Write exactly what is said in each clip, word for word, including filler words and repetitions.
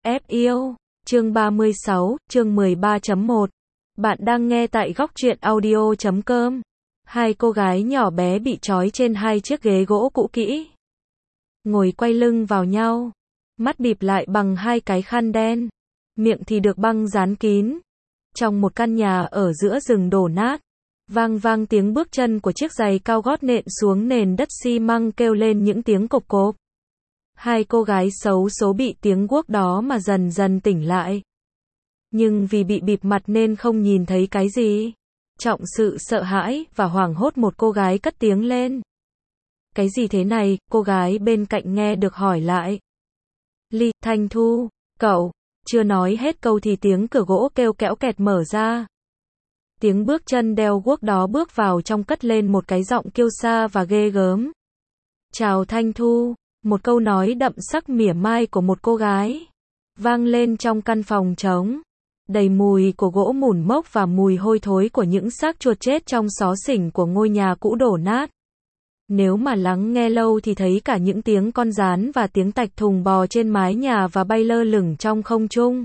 ép yêu. Chương ba mươi sáu, chương mười ba chấm một. Bạn đang nghe tại góc truyện audio chấm com. Hai cô gái nhỏ bé bị trói trên hai chiếc ghế gỗ cũ kỹ. Ngồi quay lưng vào nhau. Mắt bịt lại bằng hai cái khăn đen. Miệng thì được băng dán kín. Trong một căn nhà ở giữa rừng đổ nát. Vang vang tiếng bước chân của chiếc giày cao gót nện xuống nền đất xi măng kêu lên những tiếng cộp cộp. Hai cô gái xấu số bị tiếng guốc đó mà dần dần tỉnh lại. Nhưng vì bị bịt mặt nên không nhìn thấy cái gì. Trọng sự sợ hãi và hoảng hốt một cô gái cất tiếng lên. Cái gì thế này? Cô gái bên cạnh nghe được hỏi lại. Ly, Thanh Thu, cậu. Chưa nói hết câu thì tiếng cửa gỗ kêu kẽo kẹt mở ra. Tiếng bước chân đeo guốc đó bước vào trong cất lên một cái giọng kiêu sa và ghê gớm. Chào Thanh Thu. Một câu nói đậm sắc mỉa mai của một cô gái. Vang lên trong căn phòng trống. Đầy mùi của gỗ mủn mốc và mùi hôi thối của những xác chuột chết trong xó xỉnh của ngôi nhà cũ đổ nát. Nếu mà lắng nghe lâu thì thấy cả những tiếng con gián và tiếng tạch thùng bò trên mái nhà và bay lơ lửng trong không trung.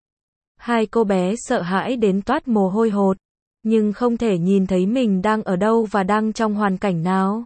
Hai cô bé sợ hãi đến toát mồ hôi hột. Nhưng không thể nhìn thấy mình đang ở đâu và đang trong hoàn cảnh nào.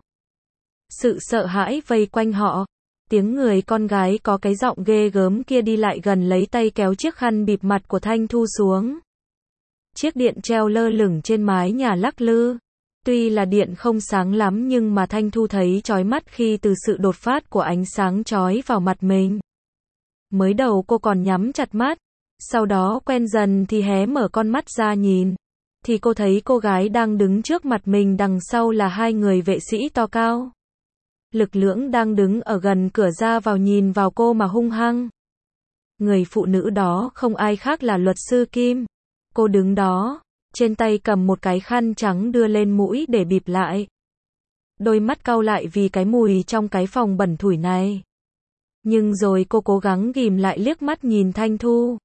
Sự sợ hãi vây quanh họ. Tiếng người con gái có cái giọng ghê gớm kia đi lại gần lấy tay kéo chiếc khăn bịt mặt của Thanh Thu xuống. Chiếc điện treo lơ lửng trên mái nhà lắc lư. Tuy là điện không sáng lắm nhưng mà Thanh Thu thấy chói mắt khi từ sự đột phát của ánh sáng chói vào mặt mình. Mới đầu cô còn nhắm chặt mắt. Sau đó quen dần thì hé mở con mắt ra nhìn. Thì cô thấy cô gái đang đứng trước mặt mình, đằng sau là hai người vệ sĩ to cao. Lực lưỡng đang đứng ở gần cửa ra vào nhìn vào cô mà hung hăng. Người phụ nữ đó không ai khác là luật sư Kim. Cô đứng đó, trên tay cầm một cái khăn trắng đưa lên mũi để bịt lại. Đôi mắt cau lại vì cái mùi trong cái phòng bẩn thủi này. Nhưng rồi cô cố gắng ghìm lại liếc mắt nhìn Thanh Thu.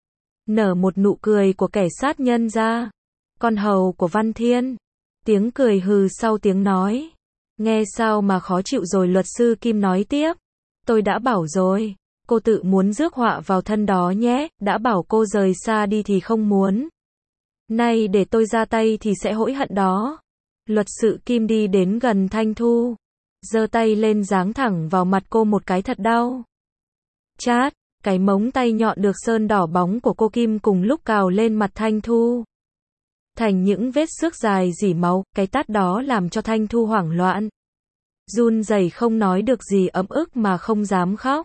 Nở một nụ cười của kẻ sát nhân ra. Con hầu của Văn Thiên. Tiếng cười hừ sau tiếng nói. Nghe sao mà khó chịu rồi, luật sư Kim nói tiếp. Tôi đã bảo rồi. Cô tự muốn rước họa vào thân đó nhé. Đã bảo cô rời xa đi thì không muốn. Nay để tôi ra tay thì sẽ hối hận đó. Luật sư Kim đi đến gần Thanh Thu. Giơ tay lên giáng thẳng vào mặt cô một cái thật đau. Chát. Cái móng tay nhọn được sơn đỏ bóng của cô Kim cùng lúc cào lên mặt Thanh Thu. Thành những vết xước dài rỉ máu, cái tát đó làm cho Thanh Thu hoảng loạn. Run rẩy không nói được gì, ấm ức mà không dám khóc.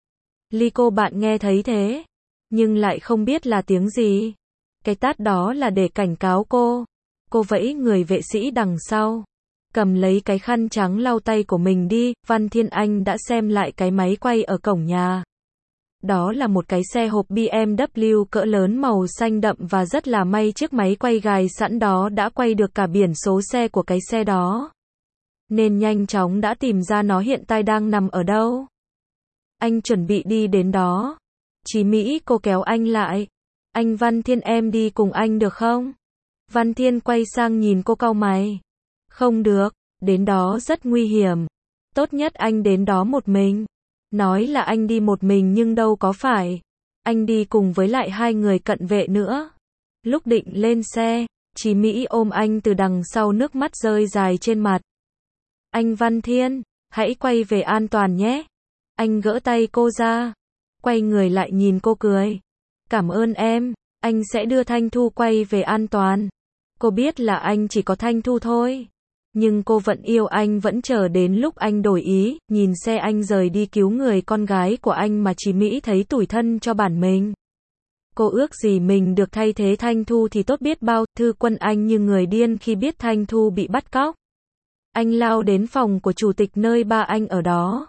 Ly, cô bạn nghe thấy thế, nhưng lại không biết là tiếng gì. Cái tát đó là để cảnh cáo cô. Cô vẫy người vệ sĩ đằng sau. Cầm lấy cái khăn trắng lau tay của mình đi. Văn Thiên Anh đã xem lại cái máy quay ở cổng nhà. Đó là một cái xe hộp bê em vê cỡ lớn màu xanh đậm và rất là may chiếc máy quay gài sẵn đó đã quay được cả biển số xe của cái xe đó. Nên nhanh chóng đã tìm ra nó hiện tại đang nằm ở đâu. Anh chuẩn bị đi đến đó. Chí Mỹ, cô kéo anh lại. Anh Văn Thiên, em đi cùng anh được không? Văn Thiên quay sang nhìn cô cau mày. Không được, đến đó rất nguy hiểm. Tốt nhất anh đến đó một mình. Nói là anh đi một mình nhưng đâu có phải. Anh đi cùng với lại hai người cận vệ nữa. Lúc định lên xe, Chí Mỹ ôm anh từ đằng sau, nước mắt rơi dài trên mặt. Anh Văn Thiên, hãy quay về an toàn nhé. Anh gỡ tay cô ra. Quay người lại nhìn cô cười. Cảm ơn em, anh sẽ đưa Thanh Thu quay về an toàn. Cô biết là anh chỉ có Thanh Thu thôi. Nhưng cô vẫn yêu anh, vẫn chờ đến lúc anh đổi ý, nhìn xe anh rời đi cứu người con gái của anh mà Chí Mỹ thấy tủi thân cho bản mình. Cô ước gì mình được thay thế Thanh Thu thì tốt biết bao. Thư Quân anh như người điên khi biết Thanh Thu bị bắt cóc. Anh lao đến phòng của chủ tịch nơi ba anh ở đó.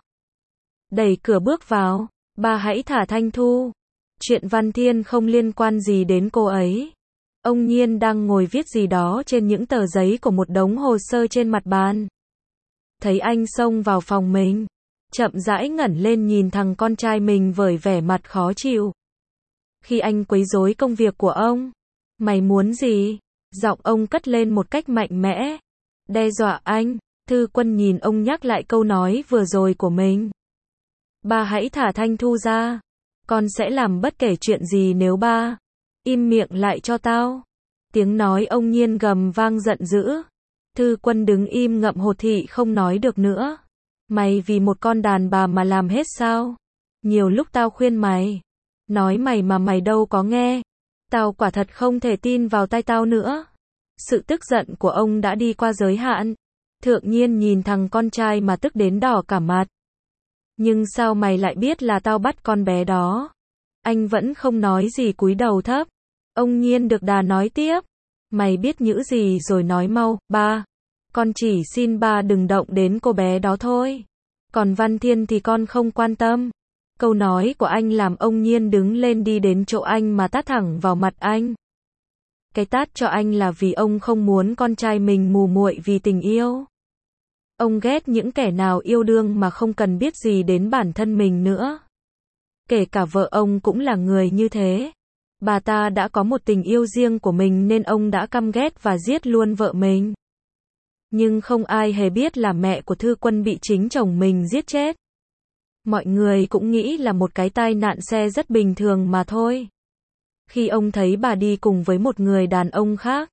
Đẩy cửa bước vào. Ba hãy thả Thanh Thu. Chuyện Văn Thiên không liên quan gì đến cô ấy. Ông Nhiên đang ngồi viết gì đó trên những tờ giấy của một đống hồ sơ trên mặt bàn. Thấy anh xông vào phòng mình, chậm rãi ngẩng lên nhìn thằng con trai mình với vẻ mặt khó chịu. Khi anh quấy rối công việc của ông, mày muốn gì? Giọng ông cất lên một cách mạnh mẽ, đe dọa anh. Thư Quân nhìn ông nhắc lại câu nói vừa rồi của mình. Ba hãy thả Thanh Thu ra. Con sẽ làm bất kể chuyện gì nếu ba. Im miệng lại cho tao. Tiếng nói ông Nhiên gầm vang giận dữ. Thư Quân đứng im ngậm hột thị không nói được nữa. Mày vì một con đàn bà mà làm hết sao? Nhiều lúc tao khuyên mày. Nói mày mà mày đâu có nghe. Tao quả thật không thể tin vào tai tao nữa. Sự tức giận của ông đã đi qua giới hạn. Thượng Nhiên nhìn thằng con trai mà tức đến đỏ cả mặt. Nhưng sao mày lại biết là tao bắt con bé đó? Anh vẫn không nói gì cúi đầu thấp. Ông Nhiên được đà nói tiếp. Mày biết nhữ gì rồi nói mau, ba. Con chỉ xin ba đừng động đến cô bé đó thôi. Còn Văn Thiên thì con không quan tâm. Câu nói của anh làm ông Nhiên đứng lên đi đến chỗ anh mà tát thẳng vào mặt anh. Cái tát cho anh là vì ông không muốn con trai mình mù muội vì tình yêu. Ông ghét những kẻ nào yêu đương mà không cần biết gì đến bản thân mình nữa. Kể cả vợ ông cũng là người như thế. Bà ta đã có một tình yêu riêng của mình nên ông đã căm ghét và giết luôn vợ mình. Nhưng không ai hề biết là mẹ của Thư Quân bị chính chồng mình giết chết. Mọi người cũng nghĩ là một cái tai nạn xe rất bình thường mà thôi. Khi ông thấy bà đi cùng với một người đàn ông khác,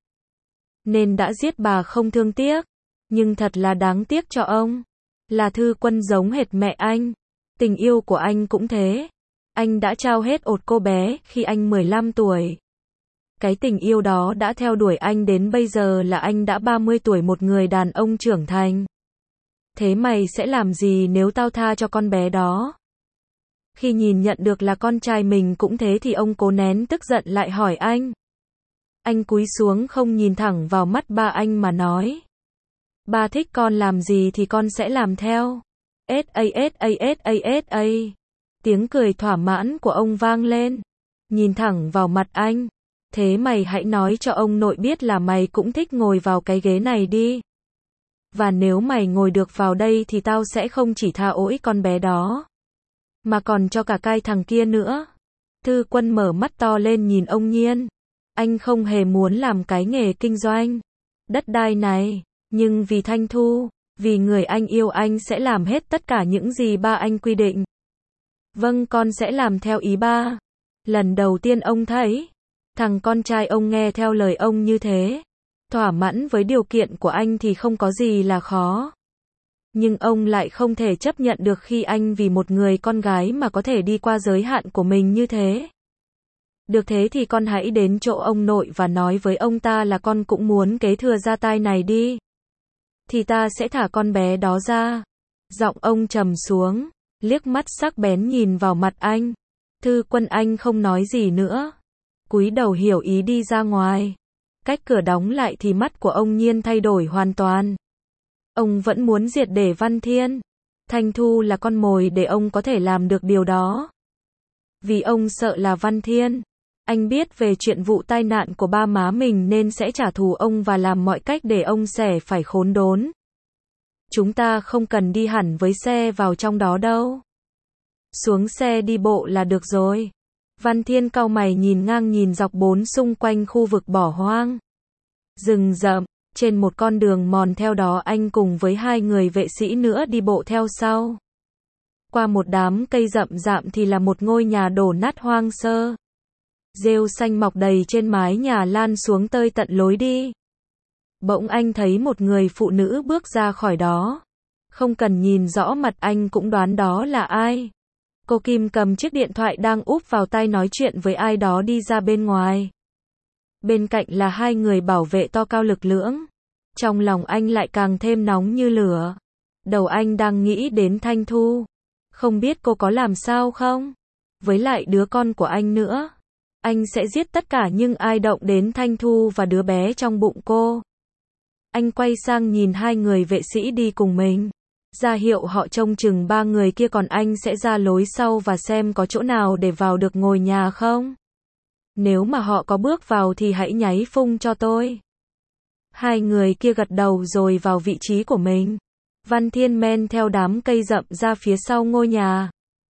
nên đã giết bà không thương tiếc. Nhưng thật là đáng tiếc cho ông. Là Thư Quân giống hệt mẹ anh. Tình yêu của anh cũng thế. Anh đã trao hết ột cô bé khi anh mười lăm tuổi. Cái tình yêu đó đã theo đuổi anh đến bây giờ là anh đã ba mươi tuổi, một người đàn ông trưởng thành. Thế mày sẽ làm gì nếu tao tha cho con bé đó? Khi nhìn nhận được là con trai mình cũng thế thì ông cố nén tức giận lại hỏi anh. Anh cúi xuống không nhìn thẳng vào mắt ba anh mà nói. Ba thích con làm gì thì con sẽ làm theo. ét a ét a ét a ét a. Tiếng cười thỏa mãn của ông vang lên. Nhìn thẳng vào mặt anh. Thế mày hãy nói cho ông nội biết là mày cũng thích ngồi vào cái ghế này đi. Và nếu mày ngồi được vào đây thì tao sẽ không chỉ tha ỗi con bé đó, mà còn cho cả cái thằng kia nữa. Thư Quân mở mắt to lên nhìn ông Nhiên. Anh không hề muốn làm cái nghề kinh doanh đất đai này. Nhưng vì Thanh Thu, vì người anh yêu, anh sẽ làm hết tất cả những gì ba anh quy định. Vâng, con sẽ làm theo ý ba. Lần đầu tiên ông thấy thằng con trai ông nghe theo lời ông như thế, thỏa mãn với điều kiện của anh thì không có gì là khó. Nhưng ông lại không thể chấp nhận được khi anh vì một người con gái mà có thể đi qua giới hạn của mình như thế. Được thế thì con hãy đến chỗ ông nội và nói với ông ta là con cũng muốn kế thừa gia tài này đi. Thì ta sẽ thả con bé đó ra. Giọng ông trầm xuống, liếc mắt sắc bén nhìn vào mặt anh. Thư Quân anh không nói gì nữa. Cúi đầu hiểu ý đi ra ngoài. Cách cửa đóng lại thì mắt của ông Nhiên thay đổi hoàn toàn. Ông vẫn muốn diệt để Văn Thiên. Thanh Thu là con mồi để ông có thể làm được điều đó. Vì ông sợ là Văn Thiên. Anh biết về chuyện vụ tai nạn của ba má mình nên sẽ trả thù ông và làm mọi cách để ông sẽ phải khốn đốn. Chúng ta không cần đi hẳn với xe vào trong đó đâu. Xuống xe đi bộ là được rồi. Văn Thiên cau mày nhìn ngang nhìn dọc bốn xung quanh khu vực bỏ hoang. Rừng rậm, trên một con đường mòn theo đó anh cùng với hai người vệ sĩ nữa đi bộ theo sau. Qua một đám cây rậm rạp thì là một ngôi nhà đổ nát hoang sơ. Rêu xanh mọc đầy trên mái nhà lan xuống tơi tận lối đi. Bỗng anh thấy một người phụ nữ bước ra khỏi đó. Không cần nhìn rõ mặt anh cũng đoán đó là ai. Cô Kim cầm chiếc điện thoại đang úp vào tai nói chuyện với ai đó đi ra bên ngoài. Bên cạnh là hai người bảo vệ to cao lực lưỡng. Trong lòng anh lại càng thêm nóng như lửa. Đầu anh đang nghĩ đến Thanh Thu. Không biết cô có làm sao không? Với lại đứa con của anh nữa. Anh sẽ giết tất cả những ai động đến Thanh Thu và đứa bé trong bụng cô. Anh quay sang nhìn hai người vệ sĩ đi cùng mình. Ra hiệu họ trông chừng ba người kia, còn anh sẽ ra lối sau và xem có chỗ nào để vào được ngôi nhà không. Nếu mà họ có bước vào thì hãy nháy phung cho tôi. Hai người kia gật đầu rồi vào vị trí của mình. Văn Thiên men theo đám cây rậm ra phía sau ngôi nhà.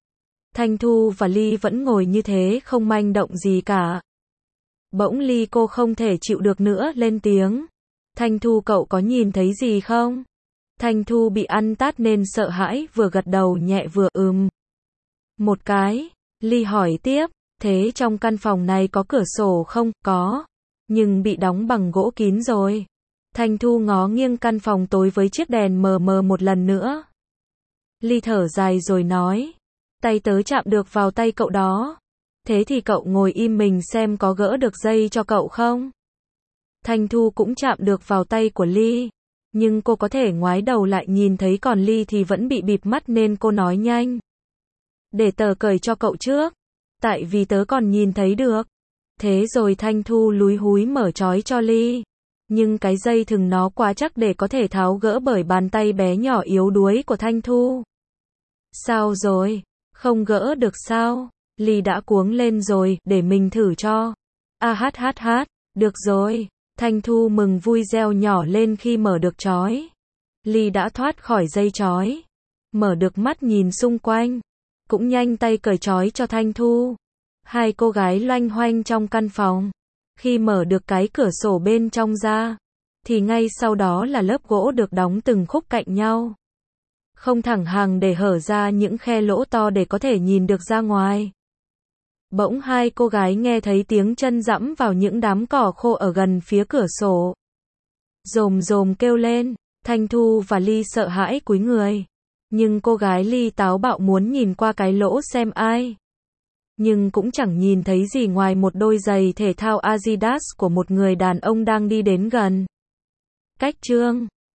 Thanh Thu và Ly vẫn ngồi như thế không manh động gì cả. Bỗng Ly cô không thể chịu được nữa lên tiếng. Thanh Thu, cậu có nhìn thấy gì không? Thanh Thu bị ăn tát nên sợ hãi, vừa gật đầu nhẹ vừa ừm. Một cái. Ly hỏi tiếp, thế trong căn phòng này có cửa sổ không? Có, nhưng bị đóng bằng gỗ kín rồi. Thanh Thu ngó nghiêng căn phòng tối với chiếc đèn mờ mờ một lần nữa. Ly thở dài rồi nói, tay tớ chạm được vào tay cậu đó. Thế thì cậu ngồi im mình xem có gỡ được dây cho cậu không? Thanh Thu cũng chạm được vào tay của Ly. Nhưng cô có thể ngoái đầu lại nhìn thấy còn Ly thì vẫn bị bịt mắt nên cô nói nhanh. Để tớ cởi cho cậu trước. Tại vì tớ còn nhìn thấy được. Thế rồi Thanh Thu lúi húi mở trói cho Ly. Nhưng cái dây thừng nó quá chắc để có thể tháo gỡ bởi bàn tay bé nhỏ yếu đuối của Thanh Thu. Sao rồi? Không gỡ được sao? Ly đã cuống lên rồi, để mình thử cho. A hát hát hát, được rồi. Thanh Thu mừng vui reo nhỏ lên khi mở được trói. Ly đã thoát khỏi dây trói. Mở được mắt nhìn xung quanh. Cũng nhanh tay cởi trói cho Thanh Thu. Hai cô gái loanh hoanh trong căn phòng. Khi mở được cái cửa sổ bên trong ra, thì ngay sau đó là lớp gỗ được đóng từng khúc cạnh nhau. Không thẳng hàng để hở ra những khe lỗ to để có thể nhìn được ra ngoài. Bỗng hai cô gái nghe thấy tiếng chân dẫm vào những đám cỏ khô ở gần phía cửa sổ. Rồm rồm kêu lên, Thanh Thu và Ly sợ hãi cúi người. Nhưng cô gái Ly táo bạo muốn nhìn qua cái lỗ xem ai. Nhưng cũng chẳng nhìn thấy gì ngoài một đôi giày thể thao Adidas của một người đàn ông đang đi đến gần. Cách chương